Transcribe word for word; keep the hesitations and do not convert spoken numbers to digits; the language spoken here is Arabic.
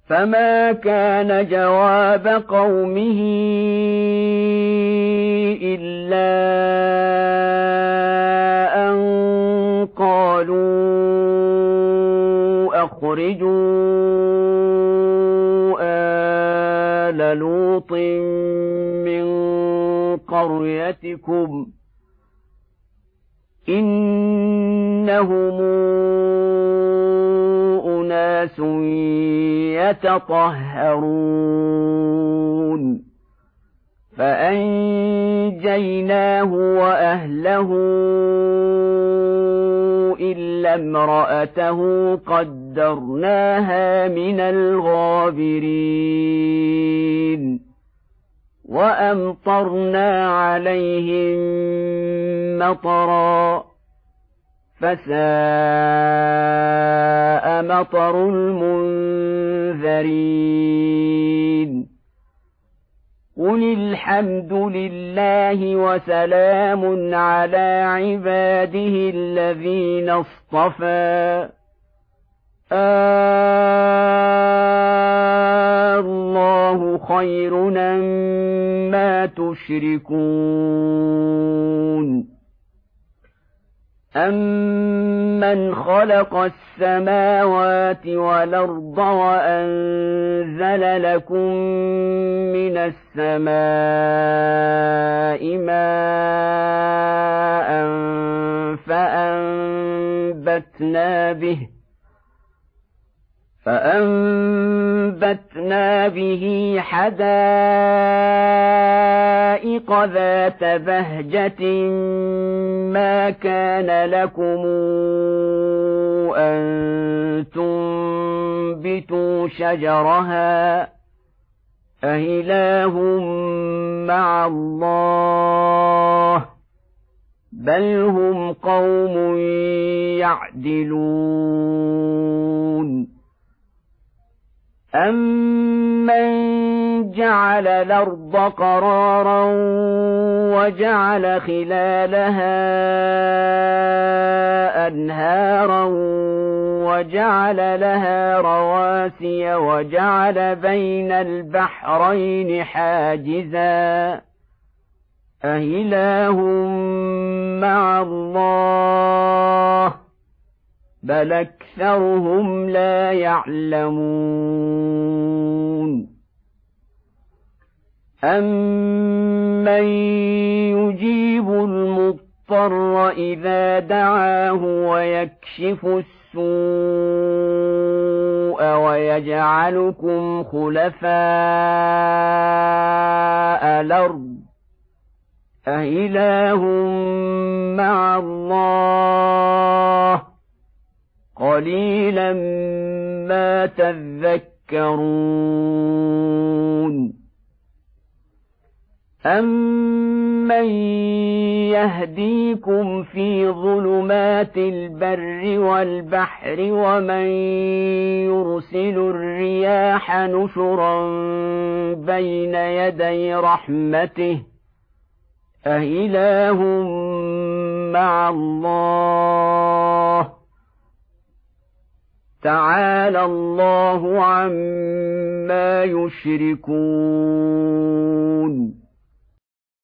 فما كان جواب قومه إلا أن قالوا أخرجوا آل لوط من قريتكم إنهم أناس يتطهرون فأنجيناه وأهله إلا امرأته قدرناها من الغابرين وأمطرنا عليهم مطرا فساء مطر المنذرين قل الحمد لله وسلام على عباده الذين اصطفى الله خير أما تشركون أَمَّنْ خَلَقَ السَّمَاوَاتِ وَالْأَرْضَ وَأَنزَلَ لَكُم مِّنَ السَّمَاءِ مَاءً فَأَنبَتْنَا بِهِ فأنبتنا به حدائق ذات بهجة ما كان لكم أن تنبتوا شجرها أإله مع الله بل هم قوم يعدلون أَمَّنْ جَعَلَ الْأَرْضَ قَرَارًا وَجَعَلَ خِلَالَهَا أَنْهَارًا وَجَعَلَ لَهَا رَوَاسِيَ وَجَعَلَ بَيْنَ الْبَحْرَيْنِ حَاجِزًا أَإِلَٰهٌ مَّعَ اللَّهِ بل أكثرهم لا يعلمون أَمَّن يجيب المضطر إذا دعاه ويكشف السوء ويجعلكم خلفاء الأرض أإله مع الله قليلا ما تذكرون أَمَّن يهديكم في ظلمات البر والبحر ومن يرسل الرياح نشرا بين يدي رحمته أإله مع الله تعالى الله عما يشركون